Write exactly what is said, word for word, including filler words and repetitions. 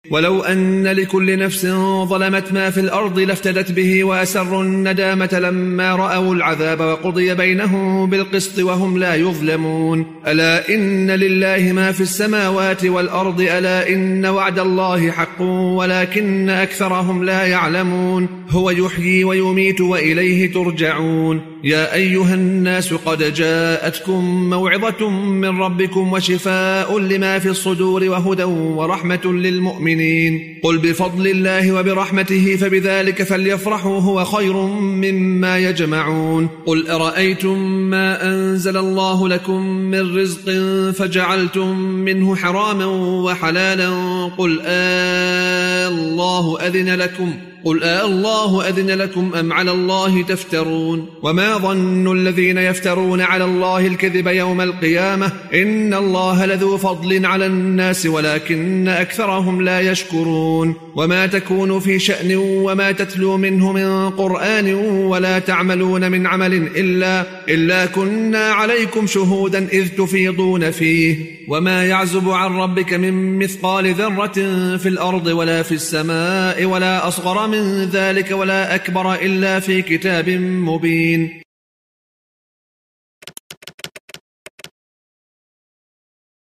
ولو أن لكل نفس ظلمت ما في الأرض لافتدت به وأسروا الندامة لما رأوا العذاب وقضي بينهم بالقسط وهم لا يظلمون. ألا إن لله ما في السماوات والأرض ألا إن وعد الله حق ولكن أكثرهم لا يعلمون. هو يحيي ويميت وإليه ترجعون. يا أيها الناس قد جاءتكم موعظة من ربكم وشفاء لما في الصدور وهدى ورحمة للمؤمنين. قل بفضل الله وبرحمته فبذلك فليفرحوا هو خير مما يجمعون. قل أرأيتم ما أنزل الله لكم من رزق فجعلتم منه حراما وحلالا قل آه الله أذن لكم قل آه الله أذن لكم أم على الله تفترون. وما ظن الذين يفترون على الله الكذب يوم القيامة إن الله لذو فضل على الناس ولكن أكثرهم لا يشكرون. وما تكون في شأن وما تتلو منه من قرآن ولا تعملون من عمل إلا, إلا كنا عليكم شهودا إذ تفيضون فيه. وما يعزب عن ربك من مثقال ذرة في الأرض ولا في السماء ولا أصغر من ذلك ولا أكبر إلا في كتاب مبين.